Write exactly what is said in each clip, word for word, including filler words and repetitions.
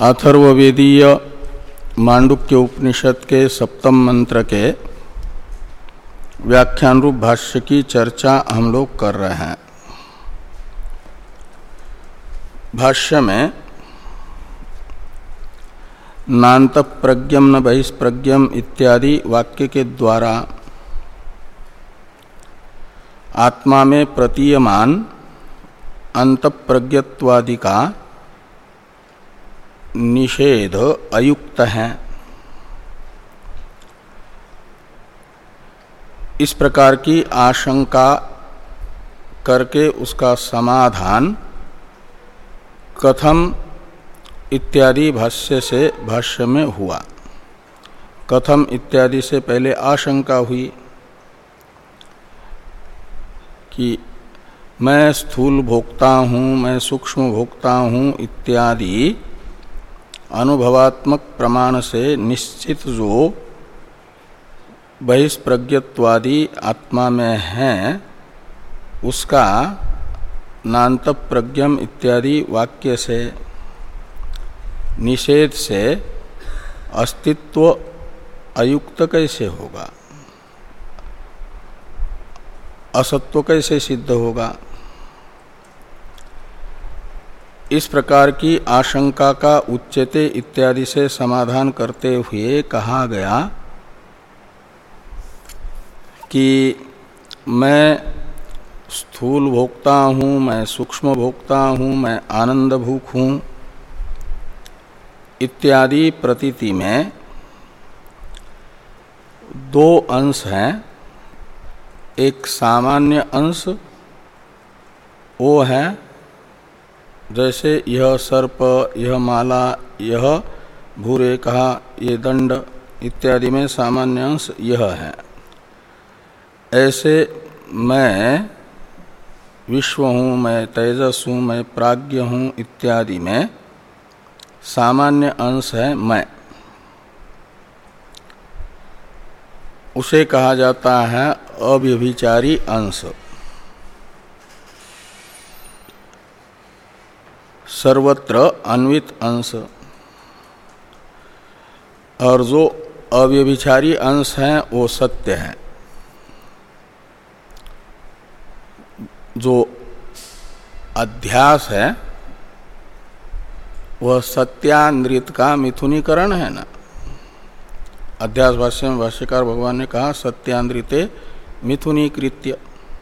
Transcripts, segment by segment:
अथर्ववेदीय मांडुक्य उपनिषद के सप्तम मंत्र के व्याख्यान रूप भाष्य की चर्चा हम लोग कर रहे हैं। भाष्य में नान्त प्रज्ञम न बहिष्प्रज्ञम इत्यादि वाक्य के द्वारा आत्मा में प्रतीयमान अंतप्रज्ञत्वादि का निषेध अयुक्त है। इस प्रकार की आशंका करके उसका समाधान कथम इत्यादि भाष्य से भाष्य में हुआ। कथम इत्यादि से पहले आशंका हुई कि मैं स्थूल भोक्ता हूँ, मैं सूक्ष्म भोक्ता हूँ इत्यादि अनुभवात्मक प्रमाण से निश्चित जो बहिष्प्रज्ञत्वादि आत्मा में है उसका नान्त प्रज्ञम इत्यादि वाक्य से निषेध से अस्तित्व अयुक्त कैसे होगा, असत्व कैसे सिद्ध होगा। इस प्रकार की आशंका का उच्यते इत्यादि से समाधान करते हुए कहा गया कि मैं स्थूल भोक्ता हूँ, मैं सूक्ष्म भोक्ता हूँ, मैं आनंद भूख हूँ इत्यादि प्रतीति में दो अंश हैं। एक सामान्य अंश वो है जैसे यह सर्प, यह माला, यह भूरे कहा, ये दंड इत्यादि में सामान्य अंश यह है। ऐसे मैं विश्व हूँ, मैं तेजस हूँ, मैं प्राज्ञ हूँ इत्यादि में सामान्य अंश है मैं। उसे कहा जाता है अव्यभिचारी अंश। सर्वत्र अन्वित अंश। और जो अव्यभिचारी अंश है वो सत्य है। जो अध्यास है वह सत्यानृत का मिथुनीकरण है ना। अध्यास भाष्य में भाष्यकार भगवान ने कहा सत्यानृते मिथुनीकृत्य।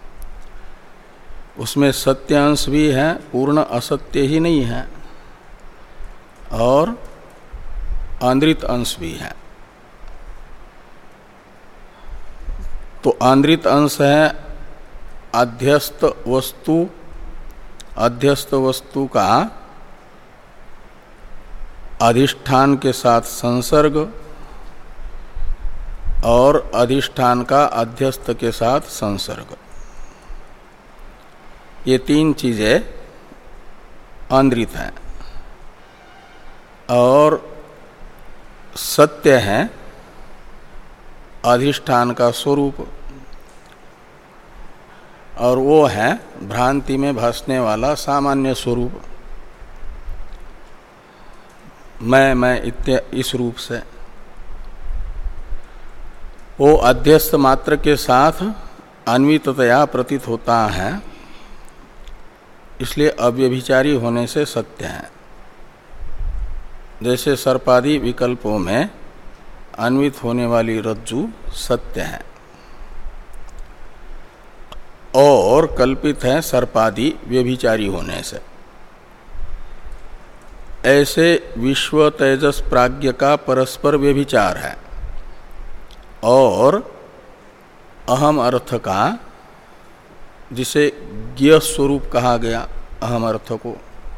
उसमें सत्य अंश भी है, पूर्ण असत्य ही नहीं है, और आंद्रित अंश भी है। तो आंद्रित अंश है अध्यस्त वस्तु, अध्यस्त वस्तु का अधिष्ठान के साथ संसर्ग और अधिष्ठान का अध्यस्त के साथ संसर्ग, ये तीन चीजें आंद्रित हैं। और सत्य है अधिष्ठान का स्वरूप, और वो है भ्रांति में भासने वाला सामान्य स्वरूप मैं मैं इत्य इस रूप से। वो अध्यस्त मात्र के साथ अन्विततया प्रतीत होता है, इसलिए अव्यभिचारी होने से सत्य है। जैसे सर्पादि विकल्पों में अन्वित होने वाली रज्जु सत्य है और कल्पित है सर्पादि व्यभिचारी होने से। ऐसे विश्व तेजस प्राज्ञ का परस्पर व्यभिचार है और अहम अर्थ का, जिसे ज्ञ स्वरूप कहा गया अहम अर्थ को,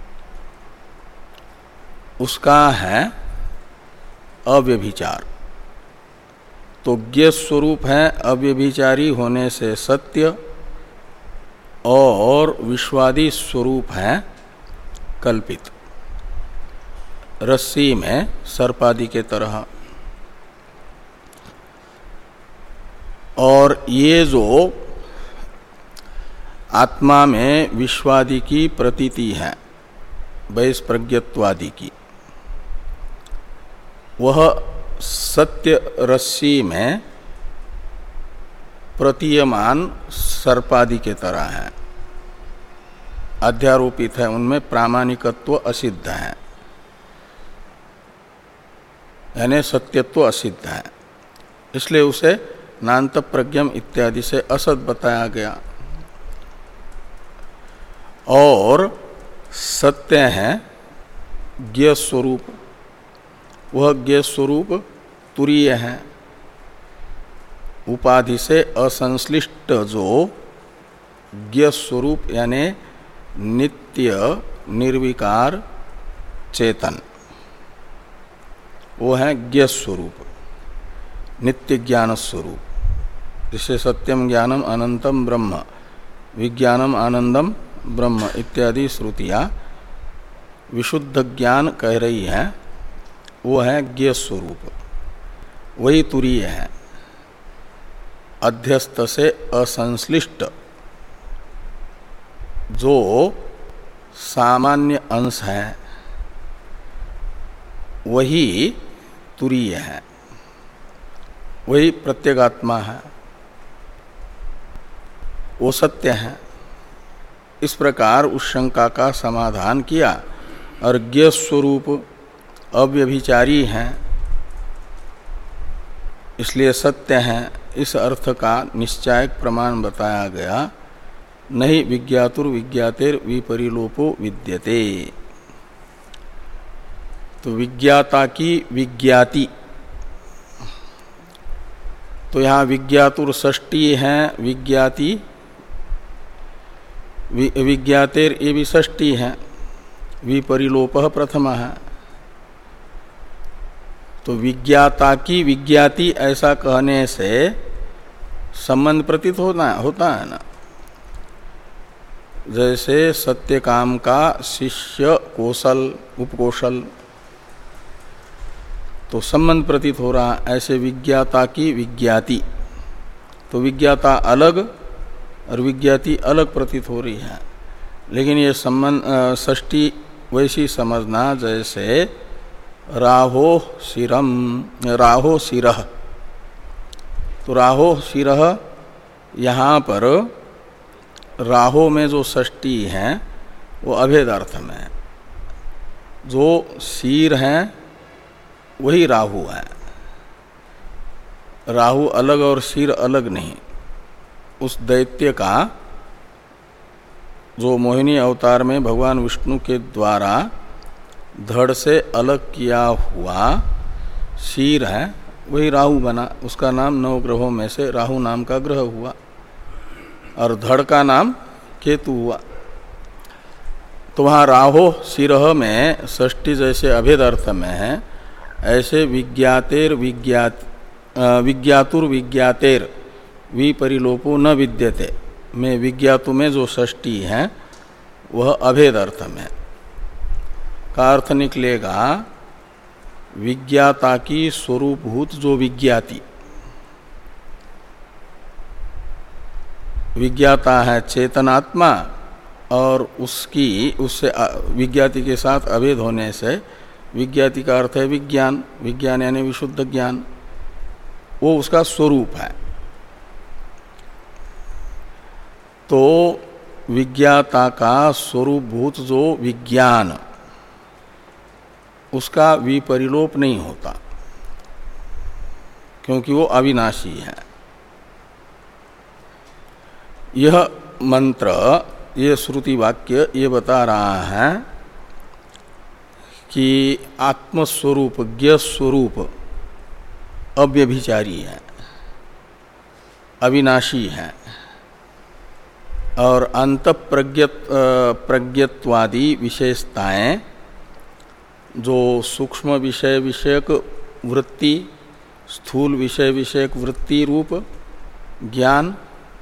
उसका है अव्यभिचार। तो ज्ञ स्वरूप है अव्यभिचारी होने से सत्य, और विश्वादि स्वरूप है कल्पित, रस्सी में सर्पादि के तरह। और ये जो आत्मा में विश्वादि की प्रतीति है, बहिष्प्रज्ञत्वादि की, वह सत्य रस्सी में प्रतीयमान सर्पादि के तरह है, अध्यारोपित है, उनमें प्रामाणिकत्व असिद्ध है, यानी सत्यत्व असिद्ध है, इसलिए उसे नान्त प्रज्ञम इत्यादि से असत बताया गया। और सत्य है ज्ञ स्वरूप, वह ज्ञ स्वरूप तुरीय है, उपाधि से असंश्लिष्ट जो ज्ञ स्वरूप यानी नित्य निर्विकार चेतन, वो है ज्ञ स्वरूप, नित्य ज्ञान स्वरूप, जिसे सत्यम ज्ञानम अनंतम ब्रह्म, विज्ञानम आनंदम ब्रह्म इत्यादि श्रुतियां विशुद्ध ज्ञान कह रही है, वो है ज्ञ स्वरूप, वही तुरीय है, अध्यस्त से असंश्लिष्ट जो सामान्य अंश है वही तुरीय है, वही प्रत्यगात्मा है, वो सत्य है। इस प्रकार उस शंका का समाधान किया। और ज्ञ स्वरूप अव्यभिचारी है, इसलिए सत्य है, इस अर्थ का निश्चायक प्रमाण बताया गया। नहीं विज्ञातुर विज्ञातेर विपरिलोपो विद्यते। तो विज्ञाता की विज्ञाति, तो यहाँ विज्ञातुर षष्ठी है, विज्ञाति विज्ञातेर ये भी षष्ठी है, विपरिलोपः प्रथम है। तो विज्ञाता की विज्ञाति ऐसा कहने से संबंध प्रतीत होना होता है ना। जैसे सत्य काम का शिष्य कौशल उपकौशल, तो संबंध प्रतीत हो रहा, ऐसे विज्ञाता की विज्ञाति, तो विज्ञाता अलग और विज्ञाति अलग प्रतीत हो रही है। लेकिन ये संबंध षष्ठी वैसी समझना जैसे राहो शिरम, राहो शिरह, तो राहो शिरह, यहाँ पर राहो में जो षष्ठी है वो अभेद अर्थ में है, जो शीर है वही राहु है, राहु अलग और शीर अलग नहीं। उस दैत्य का जो मोहिनी अवतार में भगवान विष्णु के द्वारा धड़ से अलग किया हुआ शीर है वही राहु बना, उसका नाम नौ ग्रहों में से राहु नाम का ग्रह हुआ, और धड़ का नाम केतु हुआ। तो वहाँ राहो शिरह में षष्ठी जैसे अभेद अर्थ में है, ऐसे विज्ञातेर विज्ञात विज्ञातुर विज्ञातेर विपरिलोपो न विद्यते में विज्ञातु में जो षष्ठी है वह अभेद अर्थ में का अर्थ निकलेगा विज्ञाता की स्वरूपभूत जो विज्ञाति, विज्ञाता है चेतनात्मा, और उसकी उससे विज्ञाति के साथ अभेद होने से विज्ञाति का अर्थ है विज्ञान, विज्ञान यानी विशुद्ध ज्ञान, वो उसका स्वरूप है। तो विज्ञाता का स्वरूपभूत जो विज्ञान, उसका विपरिलोप नहीं होता, क्योंकि वो अविनाशी है। यह मंत्र, ये श्रुति वाक्य ये बता रहा है कि आत्मस्वरूप ज्ञ स्वरूप अव्यभिचारी है, अविनाशी है, और अंत प्रज्ञत प्रज्ञत्वादि विशेषताएं जो सूक्ष्म विषय विषयक वृत्ति, स्थूल विषय विषयक वृत्ति रूप ज्ञान,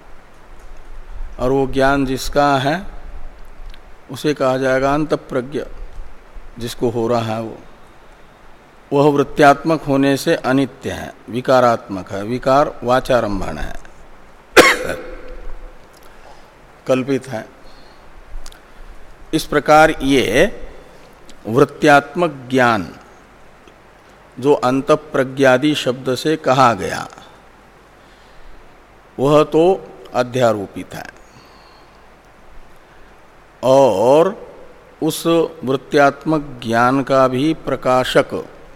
और वो ज्ञान जिसका है उसे कहा जाएगा अंत प्रज्ञ, जिसको हो रहा है वो वह वृत्त्यात्मक होने से अनित्य है, विकारात्मक है, विकार वाचारंभण है, कल्पित है। इस प्रकार ये वृत्त्यात्मक ज्ञान जो अंतःप्रज्ञादि शब्द से कहा गया वह तो अध्यारोपित है, और उस वृत्त्यात्मक ज्ञान का भी प्रकाशक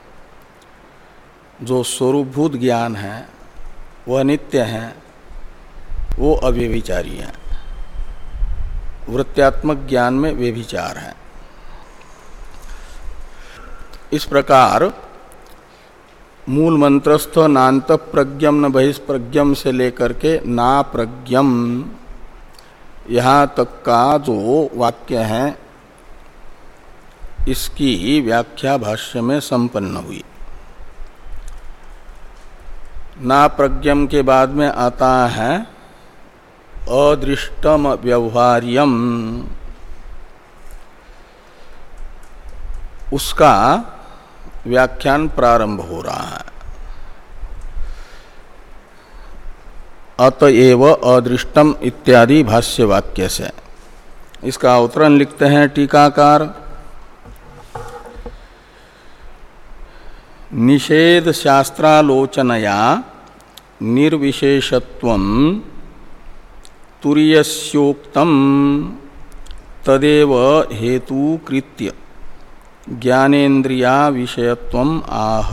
जो स्वरूपभूत ज्ञान है वह नित्य है, वो अव्यभिचारी है। वृत्त्यात्मक ज्ञान में व्यभिचार है। इस प्रकार मूल मंत्रस्थ नान्त प्रज्ञम न बहिष्प्रज्ञम से लेकर के ना प्रज्ञम यहाँ तक का जो वाक्य है इसकी व्याख्या भाष्य में संपन्न हुई। ना प्रज्ञम के बाद में आता है अदृष्टम व्यवहार्यम, उसका व्याख्यान प्रारंभ हो रहा है। अतएव अदृष्टम इत्यादि भाष्य वाक्य से इसका अवतरण लिखते हैं टीकाकार। निषेध शास्त्रालोचनया निर्विशेषत्वं तुरीयस्योक्तम तदेव हेतु कृत्य ज्ञानेन्द्रिया विषयत्वम आह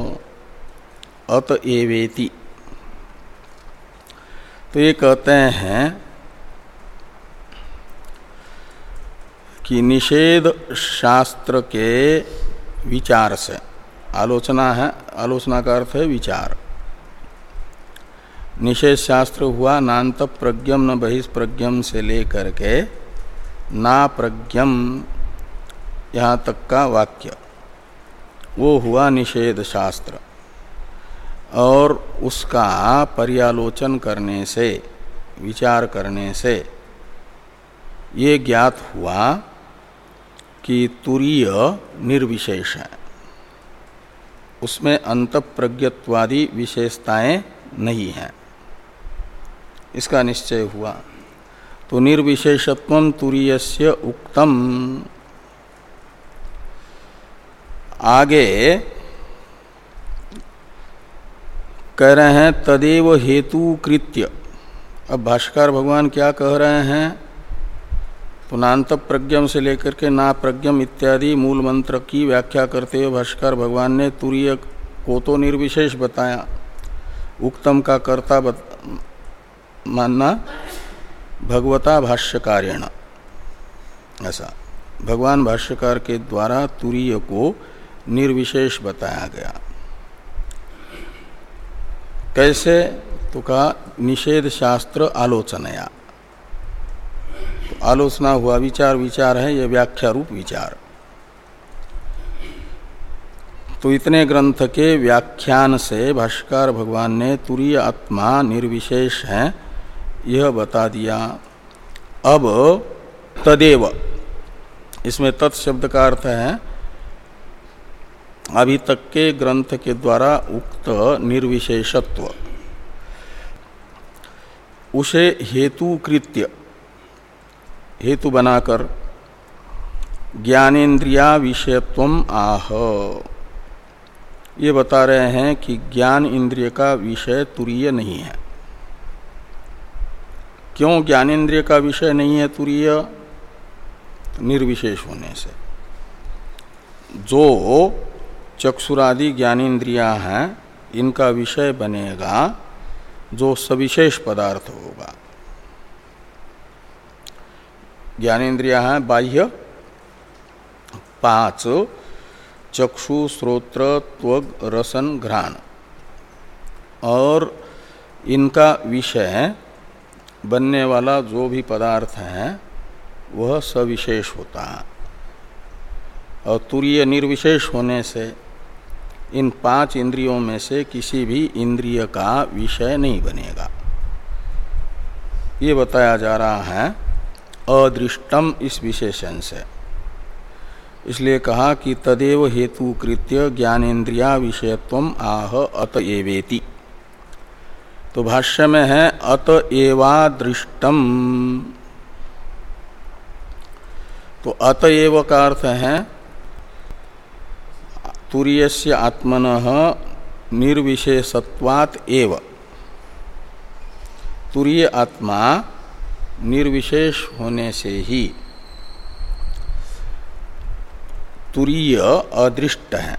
अतएवेति। तो ये कहते हैं कि निषेध शास्त्र के विचार से, आलोचना है, आलोचना का अर्थ है विचार। निषेध शास्त्र हुआ नान्त प्रज्ञम न बहिष्प्रज्ञम से लेकर के ना प्रज्ञम यहाँ तक का वाक्य, वो हुआ निषेध शास्त्र। और उसका पर्यालोचन करने से, विचार करने से ये ज्ञात हुआ कि तुरीय निर्विशेष है, उसमें अंतःप्रज्ञत्वादि विशेषताएं नहीं हैं, इसका निश्चय हुआ। तो निर्विशेषत्वं तुरीयस्य उक्तम, आगे कह रहे हैं तदेव हेतु कृत्य। अब भाष्यकार भगवान क्या कह रहे हैं? तो नान्त प्रज्ञम से लेकर के ना प्रज्ञम इत्यादि मूल मंत्र की व्याख्या करते हुए भाष्यकार भगवान ने तुरीय को तो निर्विशेष बताया, उक्तम का कर्ता बत, मानना भगवता भाष्यकारेण, ऐसा भगवान भाष्यकार के द्वारा तुरीय को निर्विशेष बताया गया। कैसे? तो कहा निषेध शास्त्र आलोचनया। तो आलोचना हुआ, विचार विचार है, यह व्याख्या रूप विचार। तो इतने ग्रंथ के व्याख्यान से भाष्यकार भगवान ने तुरीय आत्मा निर्विशेष है यह बता दिया। अब तदेव, इसमें तत् शब्द का अर्थ है अभी तक के ग्रंथ के द्वारा उक्त निर्विशेषत्व, उसे हेतु कृत्य, हेतु बनाकर ज्ञानेन्द्रिया विषयत्वम आह, ये बता रहे हैं कि ज्ञान इंद्रिय का विषय तुरीय नहीं है। क्यों ज्ञानेन्द्रिय का विषय नहीं है तुरीय? निर्विशेष होने से। जो चक्षुरादि ज्ञानेन्द्रियां हैं इनका विषय बनेगा जो सविशेष पदार्थ होगा। ज्ञानेन्द्रियां हैं बाह्य पांच, चक्षु श्रोत्र त्वग रसन घ्राण, और इनका विषय बनने वाला जो भी पदार्थ है वह सविशेष होता है। और तुरीय निर्विशेष होने से इन पांच इंद्रियों में से किसी भी इंद्रिय का विषय नहीं बनेगा। ये बताया जा रहा है अदृष्टम इस विशेषण से। इसलिए कहा कि तदेव हेतु कृत्य ज्ञानेन्द्रिया विषयत्वम आह अतएवेति। तो भाष्य में है अतएवादृष्टम। तो अतएव का अर्थ है तुरीयस्य आत्मनः निर्विशेषत्वात् एव, तुरीय आत्मा निर्विशेष होने से ही तुरीय अदृष्ट है।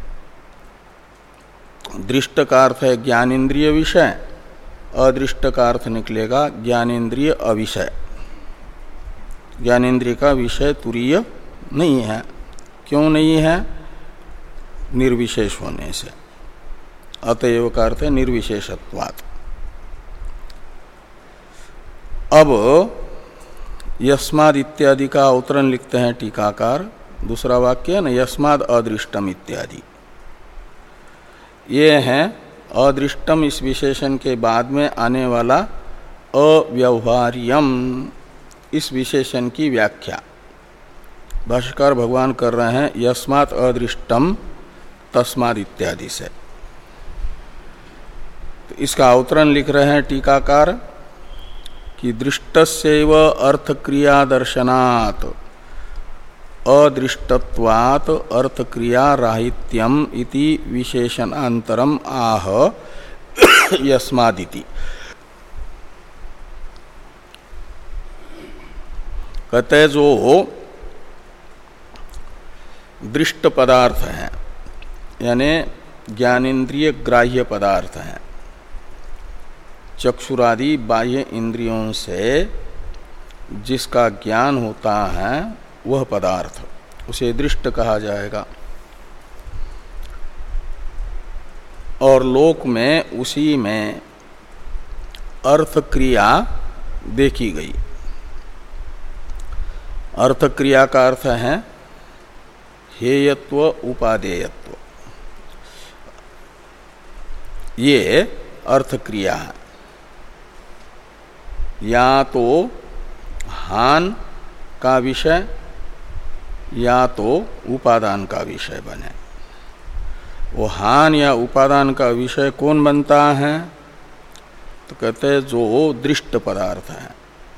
दृष्ट का अर्थ है ज्ञानेन्द्रिय विषय, अदृष्ट का अर्थ निकलेगा ज्ञानेन्द्रिय अविषय। ज्ञानेन्द्रिय का विषय तुरीय नहीं है। क्यों नहीं है? निर्विशेष होने से। अतएव का अर्थ है निर्विशेषत्वात्। अब यस्माद् इत्यादि का अवतरण लिखते हैं टीकाकार। दूसरा वाक्य है न, यस्माद् अदृष्टम इत्यादि। ये है अदृष्टम इस विशेषण के बाद में आने वाला अव्यवहार्यम इस विशेषण की व्याख्या भाष्यकार भगवान कर रहे हैं यस्मात् अदृष्टम तस्माद् इत्यादि से। तो इसका अवतरण लिख रहे हैं टीकाकार कि दृष्टस्यैव अर्थक्रिया दर्शनात् अदृष्टत्वात् अर्थक्रिया राहित्यम इति विशेषणांतरम आह यस्मादिति। कहते जो दृष्ट पदार्थ हैं यानी ज्ञानेन्द्रिय ग्राह्य पदार्थ हैं, चक्षुरादि बाह्य इंद्रियों से जिसका ज्ञान होता है वह पदार्थ उसे दृष्ट कहा जाएगा। और लोक में उसी में अर्थ क्रिया देखी गई। अर्थ क्रिया का अर्थ है हेयत्व उपादेयत्व, ये अर्थ क्रिया है। या तो हान का विषय या तो उपादान का विषय बने। वो हान या उपादान का विषय कौन बनता है? तो कहते हैं जो दृष्ट पदार्थ है,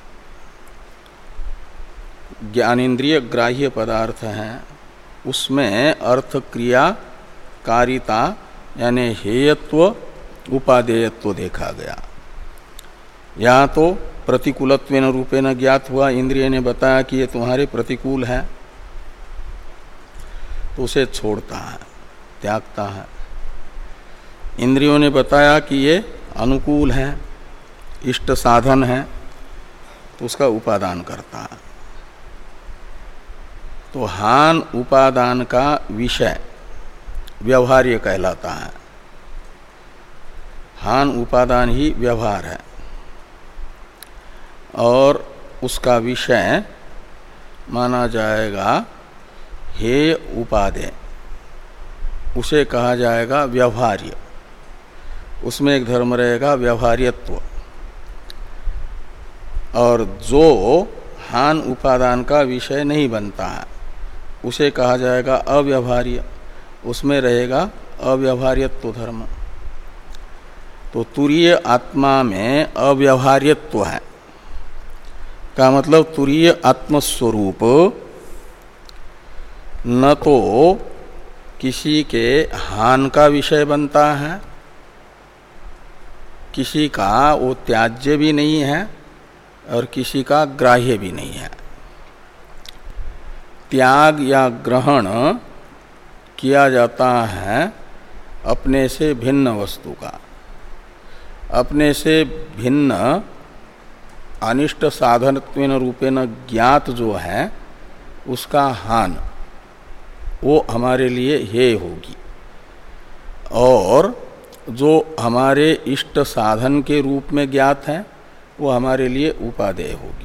ज्ञानेन्द्रिय ग्राह्य पदार्थ हैं, उसमें अर्थ क्रिया कारिता यानी हेयत्व उपादेयत्व देखा गया। या तो प्रतिकूलत्वेन रूपेण ज्ञात हुआ, इंद्रिय ने बताया कि ये तुम्हारे प्रतिकूल है तो उसे छोड़ता है, त्यागता है। इंद्रियों ने बताया कि ये अनुकूल है, इष्ट साधन है, तो उसका उपादान करता है। तो हान उपादान का विषय व्यवहार्य कहलाता है। हान उपादान ही व्यवहार है और उसका विषय माना जाएगा हेय उपादेय, उसे कहा जाएगा व्यवहार्य। उसमें एक धर्म रहेगा व्यवहार्यत्व। और जो हान उपादान का विषय नहीं बनता है उसे कहा जाएगा अव्यवहार्य, उसमें रहेगा अव्यवहार्यत्व धर्म। तो तुरीय आत्मा में अव्यवहार्यत्व है का मतलब तुरीय आत्मस्वरूप न तो किसी के हान का विषय बनता है, किसी का वो त्याज्य भी नहीं है और किसी का ग्राह्य भी नहीं है। त्याग या ग्रहण किया जाता है अपने से भिन्न वस्तु का। अपने से भिन्न अनिष्ट साधनत्वेन रूपेण ज्ञात जो है उसका हान वो हमारे लिए हेय होगी, और जो हमारे इष्ट साधन के रूप में ज्ञात है वो हमारे लिए उपादेय होगी।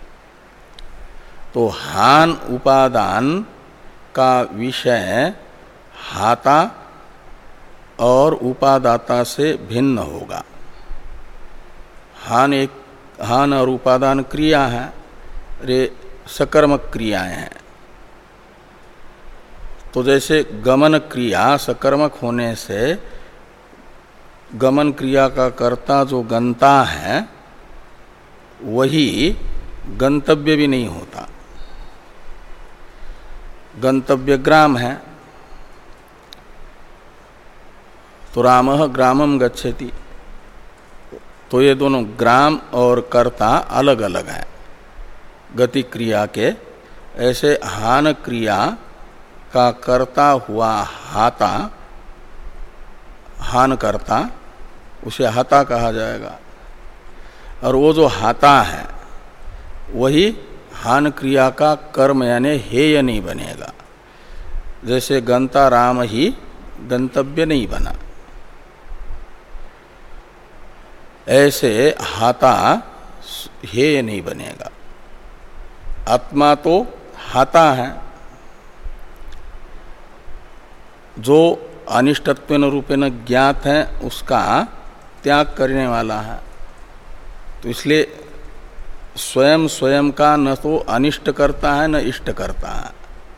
तो हान उपादान का विषय हाता और उपादाता से भिन्न होगा। हान एक हान और उपादान क्रिया है, रे सकर्मक क्रियाएं हैं। तो जैसे गमन क्रिया सकर्मक होने से गमन क्रिया का कर्ता जो गंता है वही गंतव्य भी नहीं होता, गंतव्य ग्राम है। तो रामः ग्रामम गच्छति, तो ये दोनों ग्राम और कर्ता अलग अलग हैं गति क्रिया के। ऐसे हान क्रिया का कर्ता हुआ हाता, हान कर्ता, उसे हाता कहा जाएगा। और वो जो हाता है वही हान क्रिया का कर्म यानी हेय नहीं बनेगा। जैसे गंता राम ही गंतव्य नहीं बना, ऐसे हाता हेय नहीं बनेगा। आत्मा तो हाता है, जो अनिष्टत्वेन रूपेण ज्ञात है उसका त्याग करने वाला है। तो इसलिए स्वयं स्वयं का न तो अनिष्ट करता है न इष्ट करता है,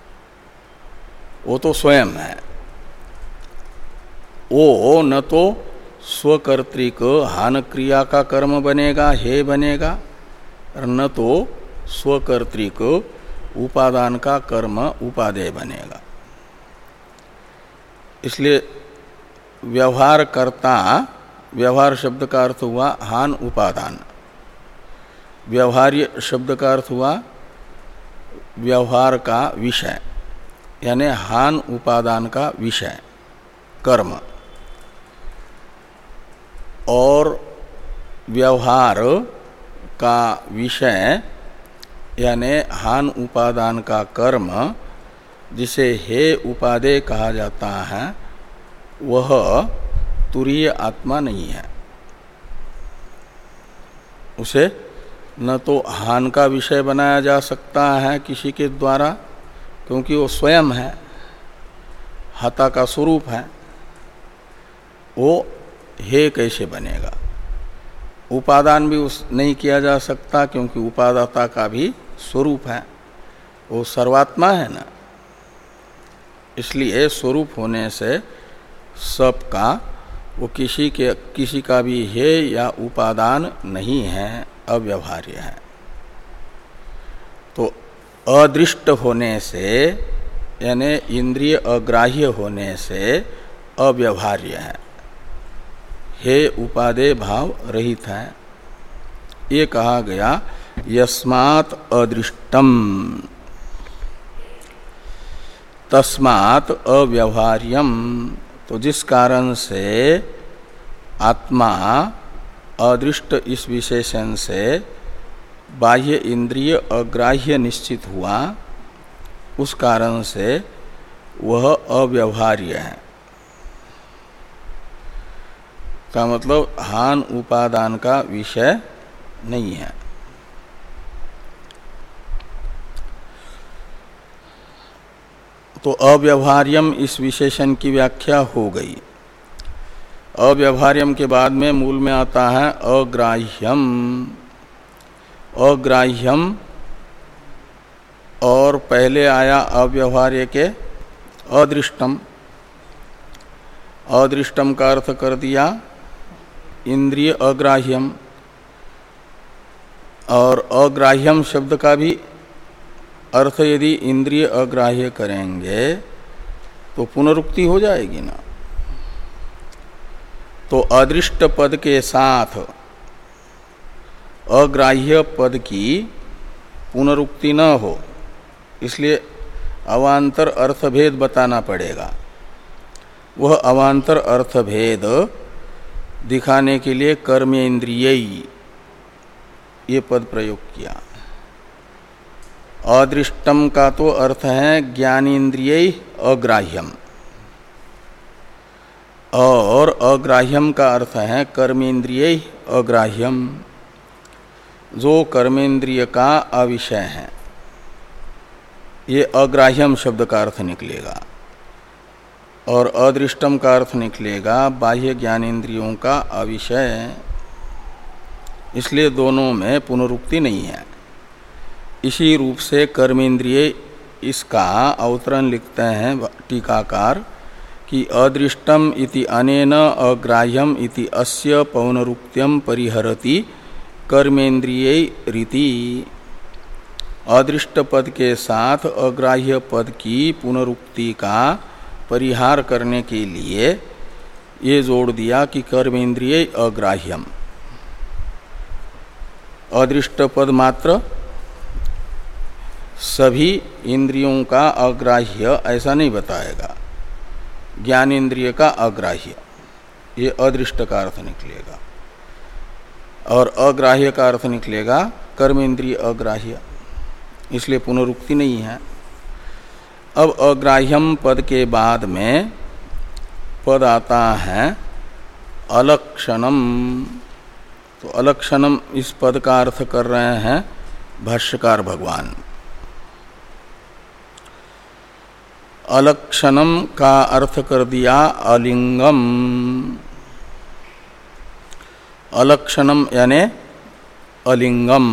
वो तो स्वयं है। वो न तो स्वकर्तृक हान क्रिया का कर्म बनेगा, हे बनेगा, और न तो स्वकर्तृक उपादान का कर्म उपादेय बनेगा। इसलिए व्यवहार कर्ता, व्यवहार शब्द का अर्थ हुआ हान उपादान, व्यवहार्य शब्द का अर्थ हुआ व्यवहार का विषय, यानी हान उपादान का विषय कर्म। और व्यवहार का विषय यानी हान उपादान का कर्म जिसे हे उपादेय कहा जाता है, वह तुरीय आत्मा नहीं है। उसे न तो हान का विषय बनाया जा सकता है किसी के द्वारा, क्योंकि वो स्वयं है, हता का स्वरूप है, वो हे कैसे बनेगा। उपादान भी उस नहीं किया जा सकता, क्योंकि उपादाता का भी स्वरूप है, वो सर्वात्मा है ना। इसलिए स्वरूप होने से सबका वो किसी के किसी का भी है या उपादान नहीं है, अव्यवहार्य है। तो अदृष्ट होने से यानी इंद्रिय अग्राह्य होने से अव्यवहार्य है, हे उपादेय भाव रहित है। ये कहा गया यस्मात् अदृष्टम तस्मात् अव्यवहार्यम। तो जिस कारण से आत्मा अदृष्ट इस विशेषण से बाह्य इंद्रिय अग्राह्य निश्चित हुआ, उस कारण से वह अव्यवहार्य है। का मतलब हान उपादान का विषय नहीं है। तो अव्यवहार्यम इस विशेषण की व्याख्या हो गई। अव्यवहार्यम के बाद में मूल में आता है अग्राह्यम। अग्राह्यम और पहले आया अव्यवहार्य के अदृष्टम। अदृष्टम का अर्थ कर दिया इंद्रिय अग्राह्यम, और अग्राह्यम शब्द का भी अर्थ यदि इंद्रिय अग्राह्य करेंगे तो पुनरुक्ति हो जाएगी ना। तो अदृष्ट पद के साथ अग्राह्य पद की पुनरुक्ति न हो, इसलिए अवान्तर अर्थभेद बताना पड़ेगा। वह अवान्तर अर्थभेद दिखाने के लिए कर्मेंद्रियई ये पद प्रयोग किया। अदृष्टम का तो अर्थ है ज्ञानेन्द्रिय अग्राह्यम, और अग्राह्यम का अर्थ है कर्मेंद्रिय अग्राह्यम, जो कर्मेंद्रिय का अविषय है। ये अग्राह्यम शब्द का अर्थ निकलेगा, और अदृष्टम का अर्थ निकलेगा बाह्य ज्ञानेन्द्रियों का अविषय। इसलिए दोनों में पुनरुक्ति नहीं है। इसी रूप से कर्मेंद्रिय, इसका अवतरण लिखते हैं टीकाकार कि अदृष्टम इति अनेन अग्राह्यम इति अस्य पौनरुक्त्यम परिहरति कर्मेंद्रिय रीति। अदृष्ट पद के साथ अग्राह्य पद की पुनरुक्ति का परिहार करने के लिए ये जोड़ दिया कि कर्मेंद्रिय अग्राह्यम, अदृष्ट पद मात्र सभी इंद्रियों का अग्राह्य ऐसा नहीं बताएगा, ज्ञानेन्द्रिय का अग्राह्य, ये अदृष्ट का अर्थ निकलेगा, और अग्राह्य का अर्थ निकलेगा कर्मेंद्रिय अग्राह्य, इसलिए पुनरुक्ति नहीं है। अब अग्राह्यम पद के बाद में पद आता है अलक्षणम। तो अलक्षणम इस पद का अर्थ कर रहे हैं भाष्यकार भगवान। अलक्षणम का अर्थ कर दिया अलिंगम। अलक्षणम यानी अलिंगम।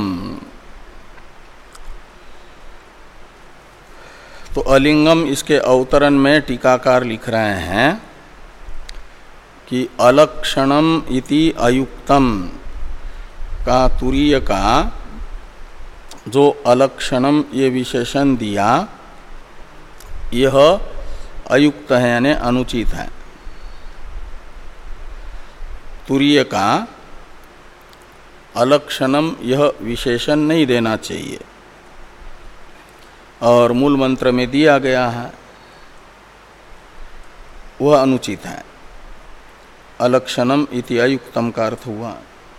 तो अलिंगम इसके अवतरण में टीकाकार लिख रहे हैं कि अलक्षणम इति अयुक्तम का तुरीय का जो अलक्षणम ये विशेषण दिया यह अयुक्त है यानी अनुचित है। तुरीय का अलक्षणम यह विशेषण नहीं देना चाहिए और मूल मंत्र में दिया गया है, वह अनुचित है। अलक्षणम इति अयुक्तम का अर्थ हुआ।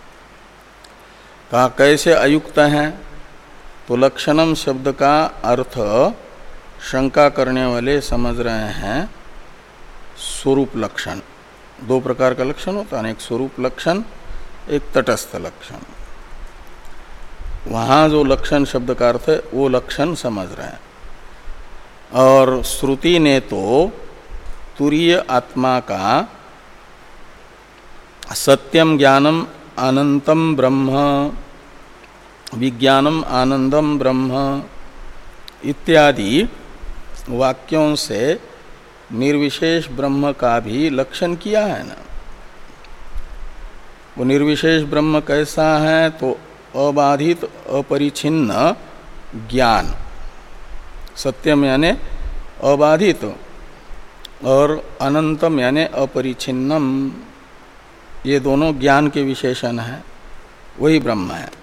कहा कैसे अयुक्त है? तो लक्षणम शब्द का अर्थ शंका करने वाले समझ रहे हैं स्वरूप लक्षण। दो प्रकार का लक्षण होता है, एक स्वरूप लक्षण, एक तटस्थ लक्षण। वहाँ जो लक्षण शब्द का अर्थ है वो लक्षण समझ रहे हैं। और श्रुति ने तो तुरीय आत्मा का सत्यम ज्ञानम अनंतम ब्रह्म, विज्ञानम आनंदम ब्रह्म इत्यादि वाक्यों से निर्विशेष ब्रह्म का भी लक्षण किया है ना। वो निर्विशेष ब्रह्म कैसा है? तो अबाधित अपरिछिन्न ज्ञान। सत्यम यानी अबाधित और अनंतम यानी अपरिछिन्नम, ये दोनों ज्ञान के विशेषण हैं। वही ब्रह्म है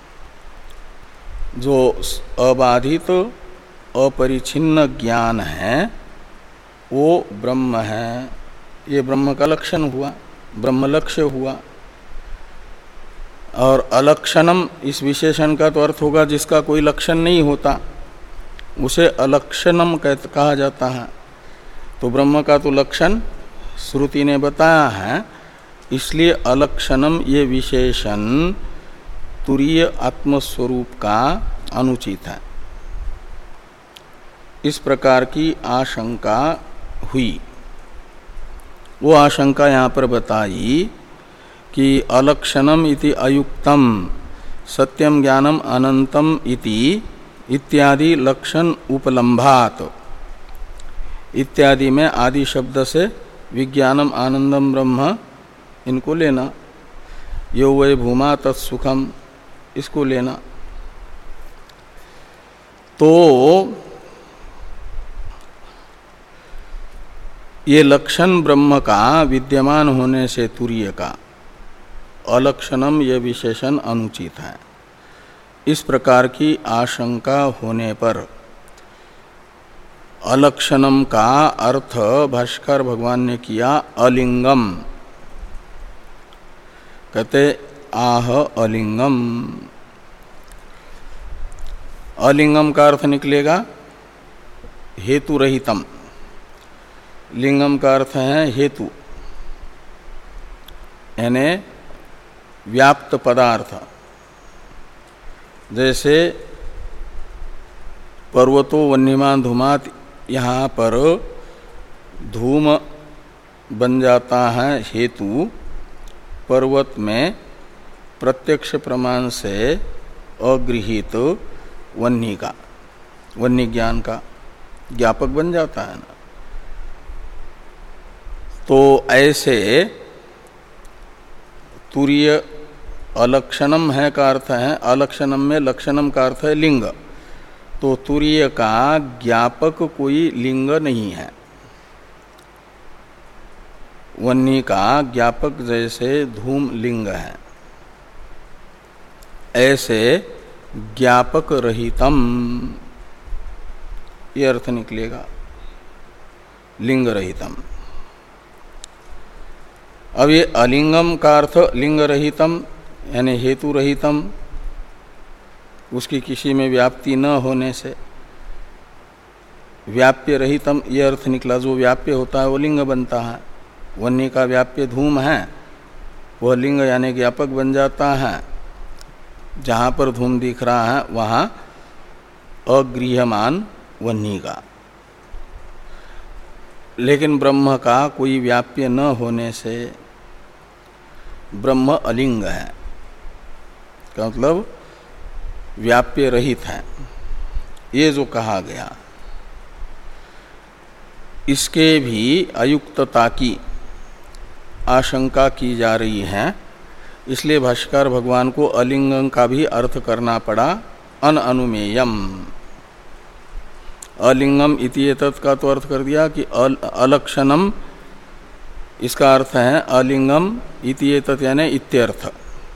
जो अबाधित अपरिछिन्न ज्ञान है, वो ब्रह्म है। ये ब्रह्म का लक्षण हुआ, ब्रह्म लक्ष्य हुआ। और अलक्षणम इस विशेषण का तो अर्थ होगा जिसका कोई लक्षण नहीं होता, उसे अलक्षणम कहा जाता है। तो ब्रह्म का तो लक्षण श्रुति ने बताया है, इसलिए अलक्षणम ये विशेषण तुरीय आत्मस्वरूप का अनुचित है। इस प्रकार की आशंका हुई। वो आशंका यहाँ पर बताई कि अलक्षणम इति अयुक्तम सत्यम ज्ञानम अनंतम इति इत्यादि लक्षण उपलम्भात। इत्यादि में आदि शब्द से विज्ञानम आनंदम ब्रह्म इनको लेना, यो वै भूमा तत्सुखम इसको लेना। तो ये लक्षण ब्रह्म का विद्यमान होने से तुरीय का अलक्षणम ये विशेषण अनुचित है। इस प्रकार की आशंका होने पर अलक्षणम का अर्थ भाष्कर भगवान ने किया अलिंगम। कहते आह अलिंगम। अलिंगम का अर्थ निकलेगा हेतु रहितम। लिंगम का अर्थ है हेतु, यानी व्याप्त पदार्थ। जैसे पर्वतो वन्यमान धूमात, यहाँ पर धूम बन जाता है हेतु पर्वत में प्रत्यक्ष प्रमाण से अगृहीत वन्य का, वन्य ज्ञान का ज्ञापक बन जाता है ना। तो ऐसे तुरीय अलक्षणम है का अर्थ है, अलक्षणम में लक्षणम का अर्थ है लिंग। तो तुरीय का ज्ञापक कोई लिंग नहीं है। वन्नी का ज्ञापक जैसे धूम लिंग है, ऐसे ज्ञापक रहितम ये अर्थ निकलेगा, लिंग रहितम। अब ये अलिंगम का अर्थ लिंग रहितम यानी हेतु रहितम, उसकी किसी में व्याप्ति न होने से। व्याप्य रहितम ये अर्थ निकला, जो व्याप्य होता है वो लिंग बनता है। वन्नी का व्याप्य धूम है, वह लिंग यानी ज्ञापक बन जाता है। जहाँ पर धूम दिख रहा है वहाँ अगृह्यमान वन्नी का। लेकिन ब्रह्म का कोई व्याप्य न होने से ब्रह्म अलिंग है, का मतलब व्याप्य रहित है। ये जो कहा गया, इसके भी अयुक्तता की आशंका की जा रही है। इसलिए भाष्यकार भगवान को अलिंगं का भी अर्थ करना पड़ा, अनअनुमेयम। अलिंगम इति एतत् का तो अर्थ कर दिया कि अल, अलक्षणम, इसका अर्थ है अलिंगम इति एतत् यानी इत्यर्थ।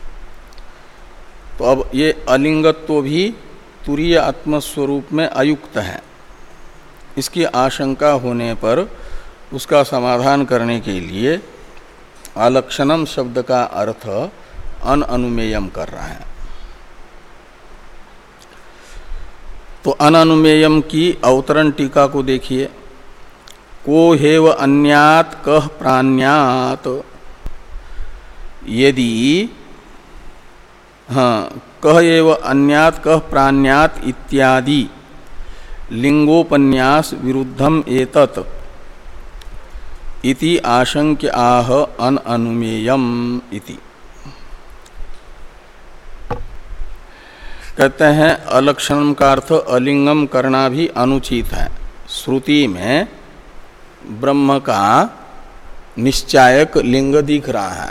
तो अब ये अलिंगत्व भी तुरीय आत्मस्वरूप में अयुक्त है। इसकी आशंका होने पर उसका समाधान करने के लिए अलक्षणम शब्द का अर्थ अनअनुमेयम कर रहा है। तो अनअनुमेयम की अवतरण टीका को देखिए। को हेव अन्यात् कह प्राण्यात्, यदि हाँ कह एव अन्यात् कह प्राण्यात् इत्यादि लिंगोपन्यास विरुद्धम एतत् इति आशंक्य आह अनअनुमेयम इति। कहते हैं अलक्षणम का अर्थ अलिंगम करना भी अनुचित है। श्रुति में ब्रह्म का निश्चायक लिंग दिख रहा है।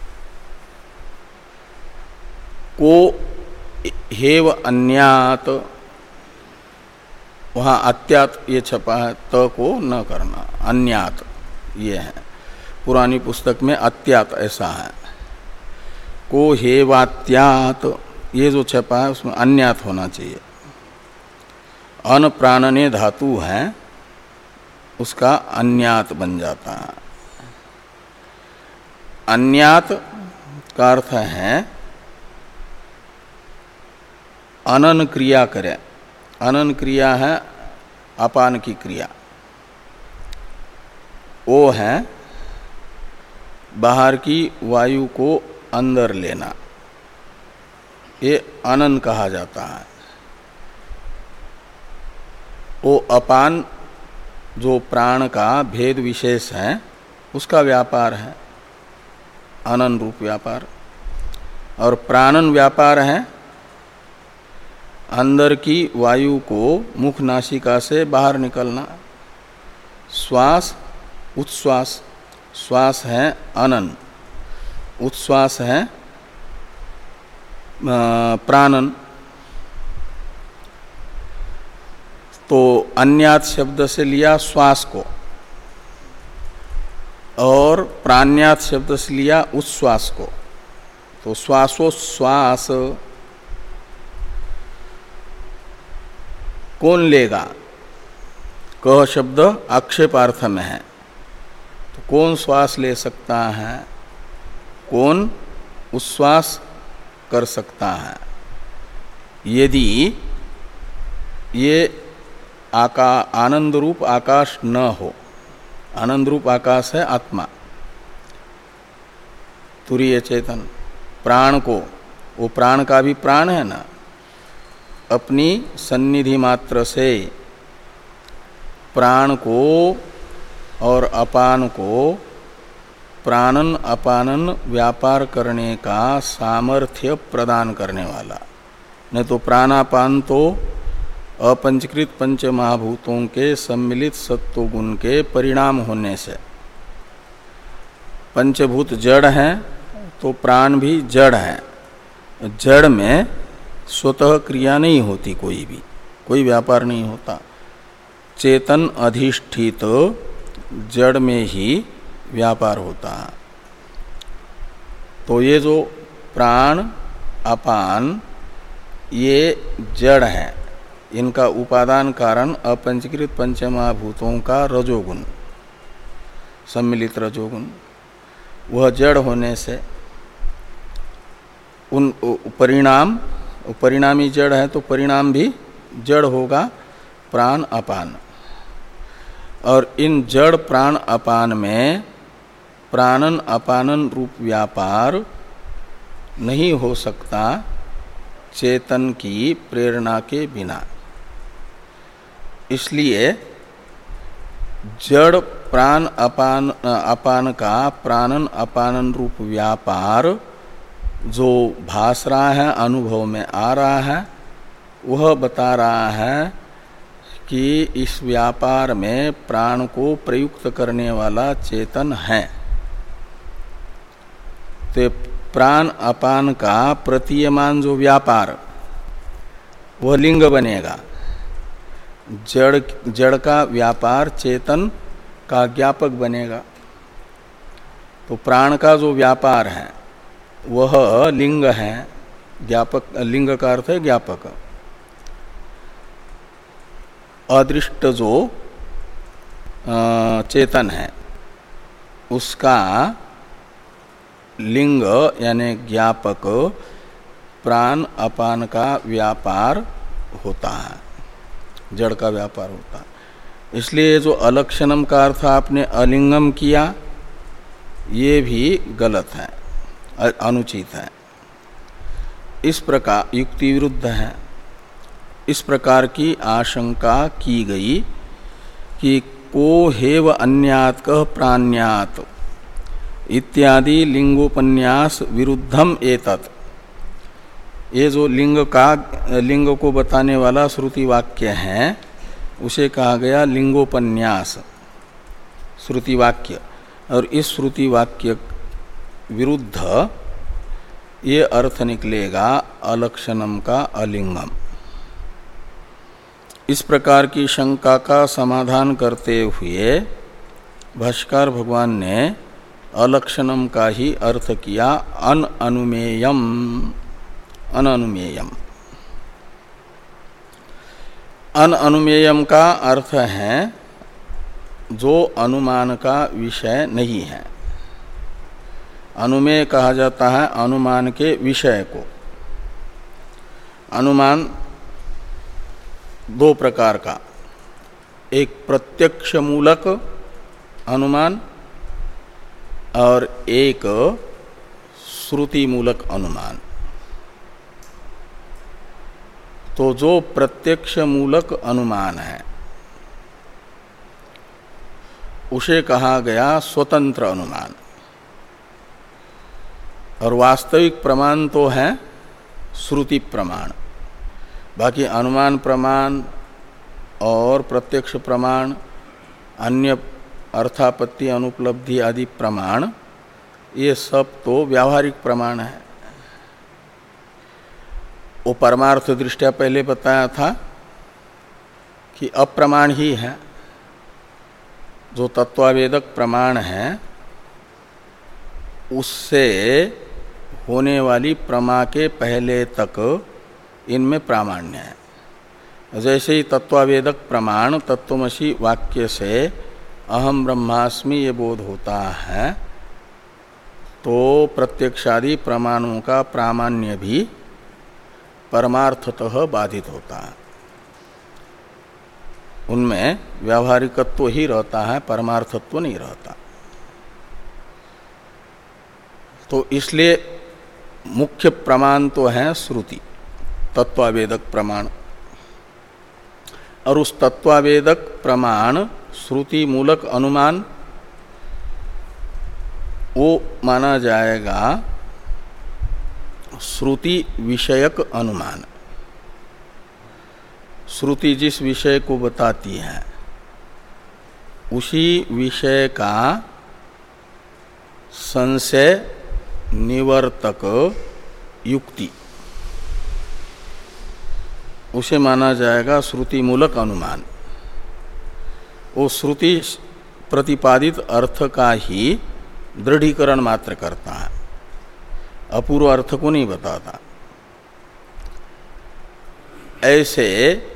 को हेव अन्यात, वहाँ अत्यात ये छपा है, त को न करना, अन्यात ये है। पुरानी पुस्तक में अत्यात ऐसा है। को हेवात्यात ये जो छपा है उसमें अन्यात होना चाहिए। अन प्राणने धातु है, उसका अन्यात बन जाता है। अन्यात का अर्थ है अनन क्रिया करे। अनन क्रिया है अपान की क्रिया, वो है बाहर की वायु को अंदर लेना, ये अनन कहा जाता है। वो अपान जो प्राण का भेद विशेष है उसका व्यापार है, अनन रूप व्यापार। और प्राणन व्यापार है अंदर की वायु को मुख नासिका से बाहर निकलना। श्वास उच्छ्वास, श्वास है अनन, उच्छ्वास है प्राणन। तो अन्यात शब्द से लिया श्वास को और प्राण्यात शब्द से लिया उच्छ्वास को। तो श्वासोश्वास कौन लेगा? कह शब्द आक्षेपार्थ में है, तो कौन श्वास ले सकता है, कौन उच्छ्वास कर सकता है? यदि ये आका आनंद रूप आकाश न हो, आनंद रूप आकाश है आत्मा, तुरीय चेतन, प्राण को, वो प्राण का भी प्राण है ना, अपनी सन्निधि मात्र से प्राण को और अपान को प्राणन अपानन व्यापार करने का सामर्थ्य प्रदान करने वाला। नहीं तो प्राणापान तो अपंचकृत पंच महाभूतों के सम्मिलित सत्व गुण के परिणाम होने से, पंचभूत जड़ हैं तो प्राण भी जड़ है। जड़ में स्वतः क्रिया नहीं होती, कोई भी कोई व्यापार नहीं होता। चेतन अधिष्ठित जड़ में ही व्यापार होता है। तो ये जो प्राण अपान ये जड़ है, इनका उपादान कारण अपंचीकृत पंचमहाभूतों का रजोगुण, सम्मिलित रजोगुण, वह जड़ होने से उन परिणाम, परिणामी जड़ है तो परिणाम भी जड़ होगा, प्राण अपान। और इन जड़ प्राण अपान में प्राणन अपानन रूप व्यापार नहीं हो सकता चेतन की प्रेरणा के बिना। इसलिए जड़ प्राण अपान अपान का प्राणन अपानन रूप व्यापार जो भास रहा है, अनुभव में आ रहा है, वह बता रहा है कि इस व्यापार में प्राण को प्रयुक्त करने वाला चेतन है। तो प्राण अपान का प्रतीयमान जो व्यापार वह लिंग बनेगा। जड़ जड़ का व्यापार चेतन का ज्ञापक बनेगा। तो प्राण का जो व्यापार है वह लिंग है, ज्ञापक, लिंग का अर्थ है ज्ञापक। अदृष्ट जो चेतन है उसका लिंग यानी ज्ञापक प्राण अपान का व्यापार होता है, जड़ का व्यापार होता है। इसलिए जो अलक्षणम का अर्थ आपने अलिंगम किया, ये भी गलत है, अनुचित है, इस प्रकार युक्ति विरुद्ध है। इस प्रकार की आशंका की गई कि को हेव अन्यात् कः प्राण्यात् इत्यादि लिंगोपन्यास विरुद्धम एतत्। ये जो लिंग का लिंग को बताने वाला श्रुति वाक्य है उसे कहा गया लिंगोपन्यास श्रुति वाक्य। और इस श्रुति वाक्य विरुद्ध ये अर्थ निकलेगा अलक्षणम का अलिंगम। इस प्रकार की शंका का समाधान करते हुए भाष्यकार भगवान ने अलक्षणम का ही अर्थ किया अन अनुमेयम। अन अनुमेयम अन अनुमेयम का अर्थ है जो अनुमान का विषय नहीं है। अनुमेय कहा जाता है अनुमान के विषय को। अनुमान दो प्रकार का, एक प्रत्यक्ष मूलक अनुमान और एक श्रुति मूलक अनुमान। तो जो प्रत्यक्ष मूलक अनुमान है उसे कहा गया स्वतंत्र अनुमान। और वास्तविक प्रमाण तो है श्रुति प्रमाण। बाकी अनुमान प्रमाण और प्रत्यक्ष प्रमाण, अन्य अर्थापत्ति अनुपलब्धि आदि प्रमाण, ये सब तो व्यावहारिक प्रमाण है। वो परमार्थ दृष्टया पहले बताया था कि अप्रमाण ही है। जो तत्वावेदक प्रमाण है उससे होने वाली प्रमा के पहले तक इनमें प्रामाण्य है। जैसे ही तत्वावेदक प्रमाण तत्वमसि वाक्य से अहम ब्रह्मास्मि ये बोध होता है, तो प्रत्यक्षादि प्रमाणों का प्रामाण्य भी परमार्थतः बाधित होता है। उनमें व्यावहारिकत्व ही रहता है, परमार्थत्व नहीं रहता। तो इसलिए मुख्य प्रमाण तो है श्रुति, तत्वावेदक प्रमाण। और उस तत्वावेदक प्रमाण श्रुति मूलक अनुमान वो माना जाएगा श्रुति विषयक अनुमान। श्रुति जिस विषय को बताती है उसी विषय का संशय निवर्तक युक्ति, उसे माना जाएगा श्रुति मूलक अनुमान। वो श्रुति प्रतिपादित अर्थ का ही दृढ़ीकरण मात्र करता है, अपूर्व अर्थ को नहीं बताता। ऐसे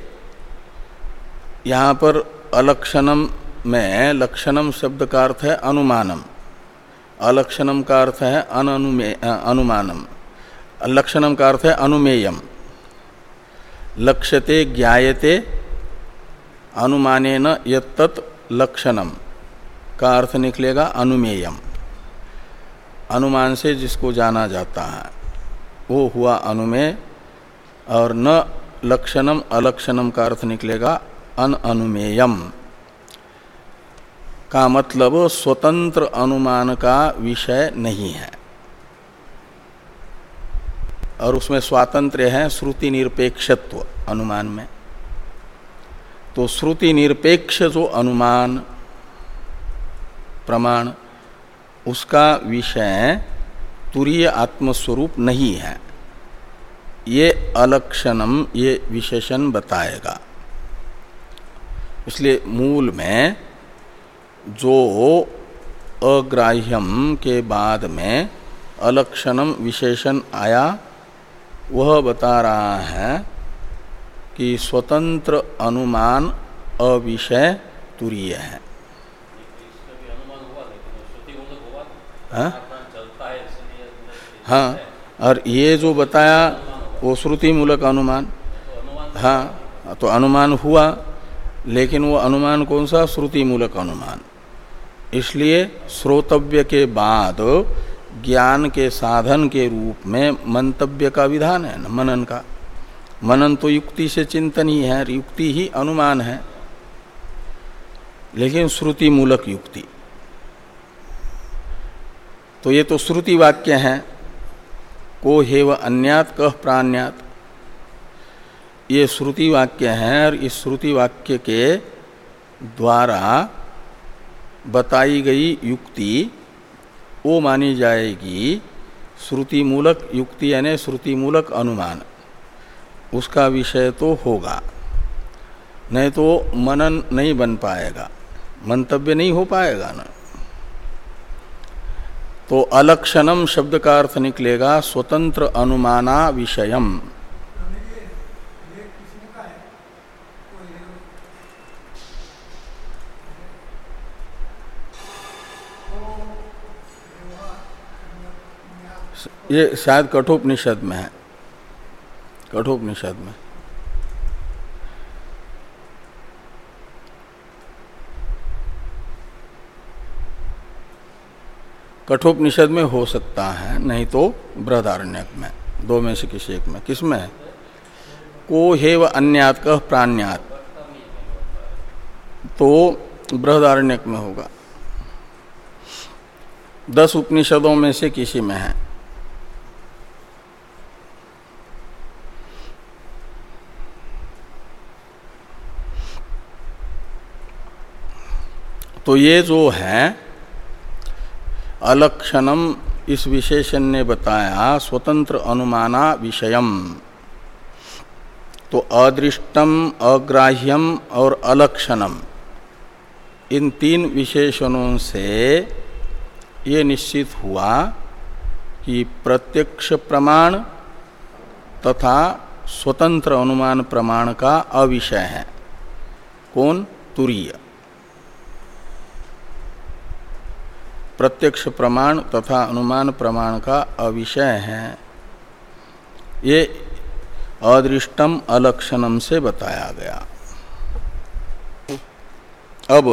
यहाँ पर अलक्षणम में लक्षणम शब्द का अर्थ है अनुमानम, अलक्षणम का अर्थ है अननुमे अनुमानम, लक्षणम का अर्थ है अनुमेयम। लक्ष्यते ज्ञायते अनुमानेन यत्तत् लक्षणम का अर्थ निकलेगा अनुमेयम। अनुमान से जिसको जाना जाता है वो हुआ अनुमेय, और न लक्षणम अलक्षणम का अर्थ निकलेगा अन अनुमेयम। का मतलब स्वतंत्र अनुमान का विषय नहीं है, और उसमें स्वातंत्र्य है श्रुति निरपेक्षत्व अनुमान में। तो श्रुति निरपेक्ष जो अनुमान प्रमाण, उसका विषय तुरीय आत्मस्वरूप नहीं है, ये अलक्षणम ये विशेषण बताएगा। इसलिए मूल में जो अग्राह्यम के बाद में अलक्षणम विशेषण आया वह बता रहा है कि स्वतंत्र अनुमान अविषय तुरीय है। हाँ? हाँ, और ये जो बताया वो श्रुति मूलक अनुमान। हाँ, तो अनुमान हुआ, लेकिन वो अनुमान कौन सा? श्रुति मूलक अनुमान। इसलिए श्रोतव्य के बाद ज्ञान के साधन के रूप में मंतव्य का विधान है न, मनन का। मनन तो युक्ति से चिंतन ही है, युक्ति ही अनुमान है, लेकिन श्रुति मूलक युक्ति। तो ये तो श्रुति वाक्य हैं, को हेव अन्यात् कह प्राण्यात्, ये श्रुति वाक्य हैं, और इस श्रुति वाक्य के द्वारा बताई गई युक्ति वो मानी जाएगी श्रुति मूलक युक्ति, यानी श्रुति मूलक अनुमान। उसका विषय तो होगा, नहीं तो मनन नहीं बन पाएगा, मंतव्य नहीं हो पाएगा ना। तो अलक्षणम शब्द का अर्थ निकलेगा स्वतंत्र अनुमाना विषयम। ये शायद कठोपनिषद में है, कठोपनिषद में। कठोपनिषद में हो सकता है, नहीं तो बृहदारण्यक में, दो में से किसी एक में। किस में? को हेव अन्यात् कह प्राण्यात्, तो बृहदारण्यक में होगा। दस उपनिषदों में से किसी में है। तो ये जो है अलक्षणम, इस विशेषण ने बताया स्वतंत्र अनुमाना विषयम। तो अदृष्टम, अग्राह्यम और अलक्षणम, इन तीन विशेषणों से ये निश्चित हुआ कि प्रत्यक्ष प्रमाण तथा स्वतंत्र अनुमान प्रमाण का अविषय है। कौन? तुरीय। प्रत्यक्ष प्रमाण तथा अनुमान प्रमाण का अविषय है, ये अदृष्टम अलक्षणम से बताया गया। अब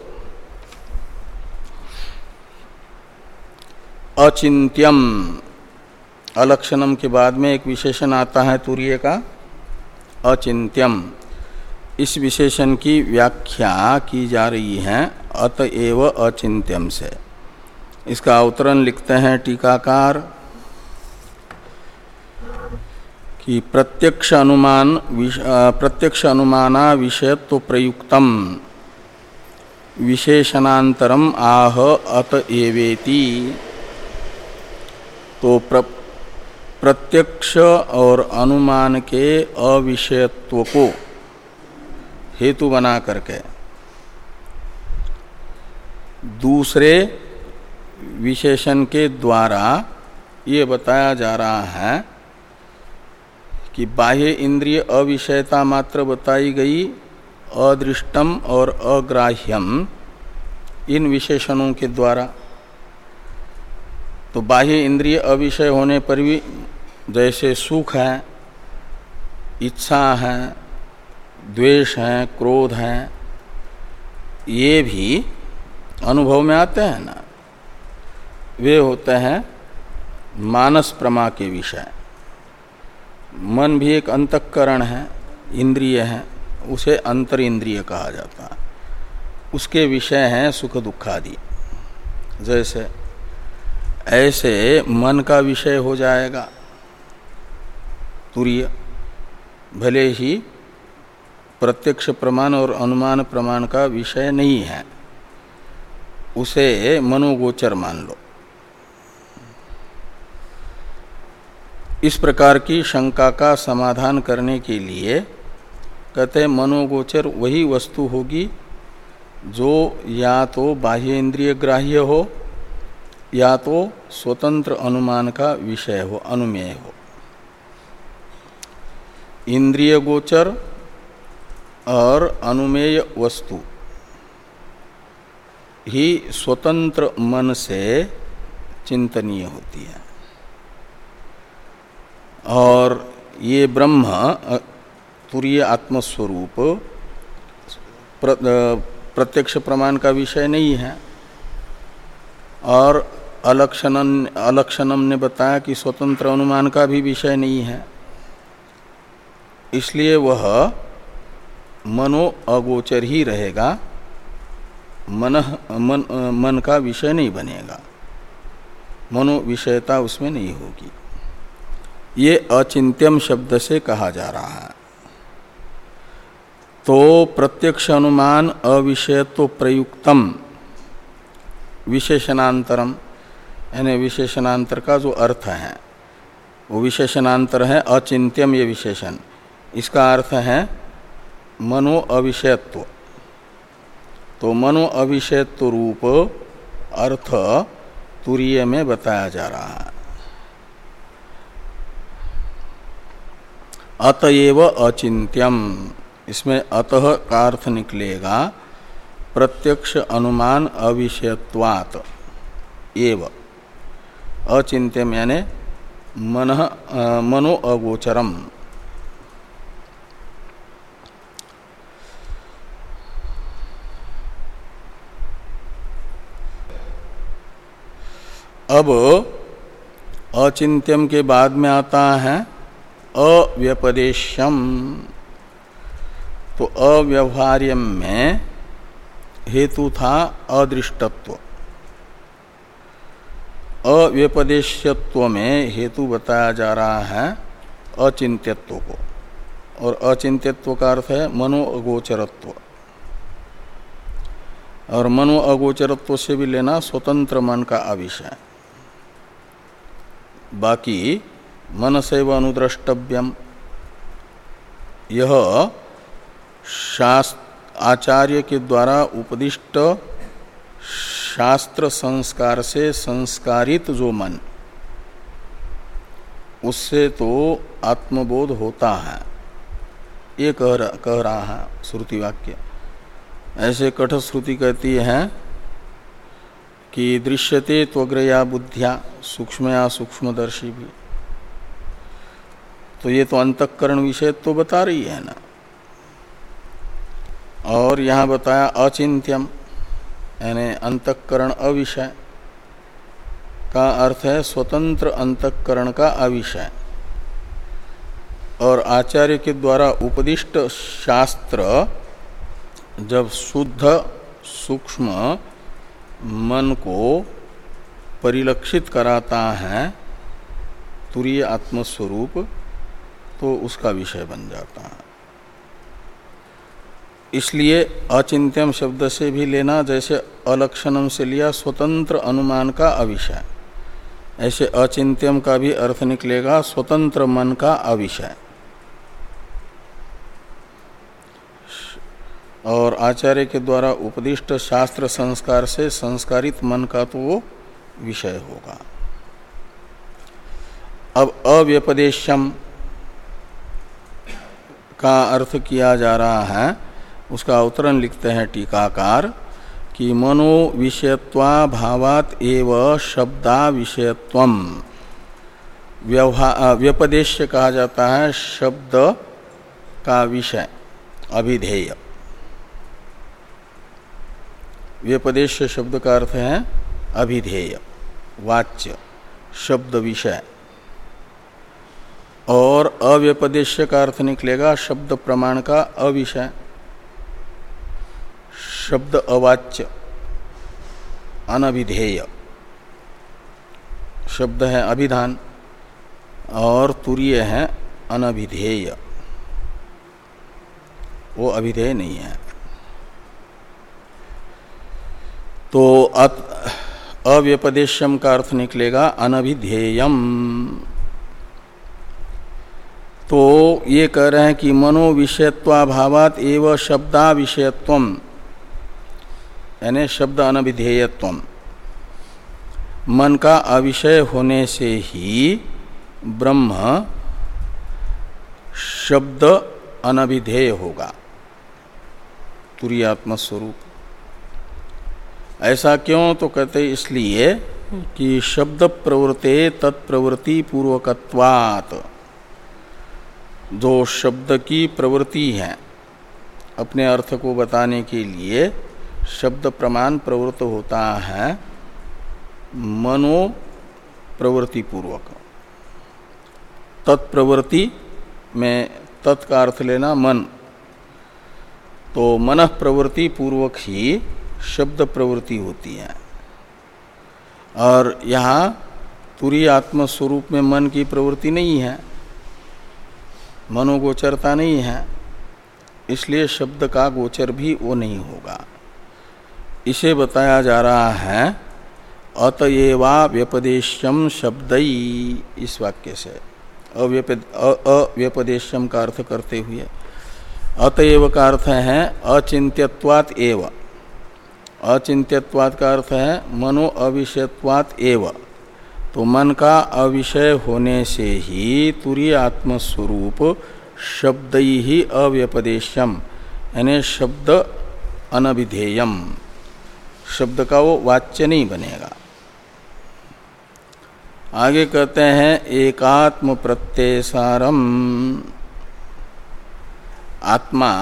अचिंत्यम, अलक्षणम के बाद में एक विशेषण आता है तुरीय का, अचिंत्यम। इस विशेषण की व्याख्या की जा रही है अतएव अचिंत्यम से। इसका अवतरण लिखते हैं टीकाकार कि प्रत्यक्ष अनुमान प्रत्यक्ष अनुमाना विषयत्व प्रयुक्तम विशेषणांतरम आह अतएवेति। तो प्र, प्रत्यक्ष और अनुमान के अविषयत्व को हेतु बना करके दूसरे विशेषण के द्वारा ये बताया जा रहा है कि बाह्य इंद्रिय अविषयता मात्र बताई गई, अदृष्टम और अग्राह्यम इन विशेषणों के द्वारा। तो बाह्य इंद्रिय अविषय होने पर भी जैसे सुख है, इच्छा है, द्वेष है, क्रोध है, ये भी अनुभव में आते हैं ना, वे होते हैं मानस प्रमा के विषय। मन भी एक अंतःकरण है, इंद्रिय है, उसे अंतर इंद्रिय कहा जाता है। उसके विषय हैं सुख दुखादि। जैसे ऐसे मन का विषय हो जाएगा तुरीय, भले ही प्रत्यक्ष प्रमाण और अनुमान प्रमाण का विषय नहीं है, उसे मनोगोचर मान लो। इस प्रकार की शंका का समाधान करने के लिए कहते हैं मनोगोचर वही वस्तु होगी जो या तो बाह्य इंद्रिय ग्राह्य हो या तो स्वतंत्र अनुमान का विषय हो, अनुमेय हो। इंद्रिय गोचर और अनुमेय वस्तु ही स्वतंत्र मन से चिंतनीय होती है। और ये ब्रह्म तुरीय आत्मस्वरूप प्र, प्रत्यक्ष प्रमाण का विषय नहीं है। और अलक्षणन अलक्षणम ने बताया कि स्वतंत्र अनुमान का भी विषय नहीं है, इसलिए वह मनो अगोचर ही रहेगा, मन मन मन का विषय नहीं बनेगा, मनो विषयता उसमें नहीं होगी। ये अचिंत्यम शब्द से कहा जा रहा है। तो प्रत्यक्ष अनुमान अविषयत्व प्रयुक्तम विशेषणांतरम, यानी विशेषणांतर का जो अर्थ है वो विशेषणांतर है अचिंत्यम, ये विशेषण, इसका अर्थ है मनो अविषयत्व। तो मनो अविषयत्व रूप अर्थ तुरीय में बताया जा रहा है। अतएव अचिंत्यम, इसमें अतः का अर्थ निकलेगा प्रत्यक्ष अनुमान अविषयत्वात् एव। अचिंत्यम यानी मन मनो अगोचरम। अब अचिंत्यम के बाद में आता है अव्यपदेश्यम। तो अव्यवहार्यम में हेतु था अदृष्टत्व, अव्यपदेश्यत्व में हेतु बताया जा रहा है अचिंत्यत्व को। और अचिंत्यत्व का अर्थ है मनो अगोचरत्व। और मनो अगोचरत्व से भी लेना स्वतंत्र मन का अविषय। बाकी मन सैव अनुद्रष्टव्यम, यह शास्त्र आचार्य के द्वारा उपदिष्ट शास्त्र संस्कार से संस्कारित जो मन, उससे तो आत्मबोध होता है, ये कह रहा, कह रहा है श्रुति वाक्य। ऐसे कठ श्रुति कहती है कि दृश्यते त्वग्रया बुद्धिया सूक्ष्मया सूक्ष्मदर्शी भी। तो ये तो अंतःकरण विषय तो बता रही है ना। और यहाँ बताया अचिंत्यम, यानी अंतःकरण अविषय का अर्थ है स्वतंत्र अंतःकरण का अविषय। और आचार्य के द्वारा उपदिष्ट शास्त्र जब शुद्ध सूक्ष्म मन को परिलक्षित कराता है तुरीय आत्मस्वरूप, तो उसका विषय बन जाता है। इसलिए अचिंत्यम शब्द से भी लेना, जैसे अलक्षणम से लिया स्वतंत्र अनुमान का अविषय, ऐसे अचिंत्यम का भी अर्थ निकलेगा स्वतंत्र मन का अविषय। और आचार्य के द्वारा उपदिष्ट शास्त्र संस्कार से संस्कारित मन का तो वो विषय होगा। अब अव्यपदेशम का अर्थ किया जा रहा है, उसका अवतरण लिखते हैं टीकाकार कि मनो विषयत्वा भावात एव शब्दा विषयत्वम। व्यवहार व्यपदेश्य कहा जाता है शब्द का विषय, अभिधेय। व्यपदेश्य शब्द का अर्थ है अभिधेय, वाच्य, शब्द विषय। और अव्यपदेश्य का अर्थ निकलेगा शब्द प्रमाण का अविषय, शब्द अवाच्य, अनभिधेय। शब्द है अभिधान और तुरीय है अनभिधेय, वो अभिधेय नहीं है। तो अव्यपदेश्यम का अर्थ निकलेगा अनभिधेयम। तो ये कह रहे हैं कि मनो विषयत्वाभावात एव शब्दा विषयत्वम, यानी शब्द अनभिधेयत्वम। मन का अविषय होने से ही ब्रह्म शब्द अनभिधेय होगा, तुरीयात्म स्वरूप। ऐसा क्यों? तो कहते इसलिए कि शब्द प्रवृत्ते तत्प्रवृत्ति पूर्वकत्वात्। जो शब्द की प्रवृत्ति है अपने अर्थ को बताने के लिए शब्द प्रमाण प्रवृत्त होता है मनो प्रवृत्ति पूर्वक। तत्प्रवृत्ति में तत् का अर्थ लेना मन, तो मन प्रवृत्ति पूर्वक ही शब्द प्रवृत्ति होती है। और यहाँ तुरीय आत्म स्वरूप में मन की प्रवृत्ति नहीं है, मनोगोचरता नहीं है, इसलिए शब्द का गोचर भी वो नहीं होगा। इसे बताया जा रहा है अतएवा व्यपदेश्यम शब्दई, इस वाक्य से अव्यपदेश्यम का अर्थ करते हुए। अतएव का अर्थ है अचिंत्यत्वात् एव, अचिंत्यत्वात् का अर्थ है मनो अविषयत्वात् एव। तो मन का अविषय होने से ही तुरीय आत्मस्वरूप शब्द ही अव्यपदेश्यम, यानी शब्द अनभिधेयम, शब्द का वो वाच्य नहीं बनेगा। आगे कहते हैं एकात्म प्रत्ययसारम। आत्मा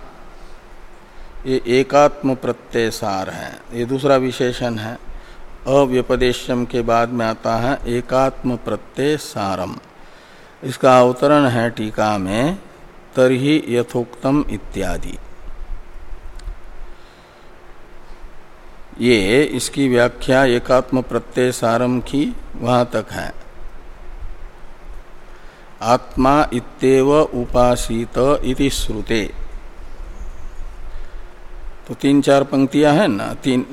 ये एकात्म प्रत्ययसार है, ये दूसरा विशेषण है। अव्यपदेश्यम के बाद में आता है एकात्म प्रत्यय सारम। इसका अवतरण है टीका में तर्हि यथोक्तम इत्यादि। ये इसकी व्याख्या एकात्म प्रत्यय सारम की वहां तक है। आत्मा इत्येव उपासित इति श्रुते। तो तीन चार पंक्तियां हैं ना, तीन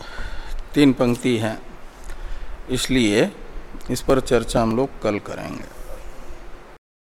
तीन पंक्ति हैं, इसलिए इस पर चर्चा हम लोग कल करेंगे।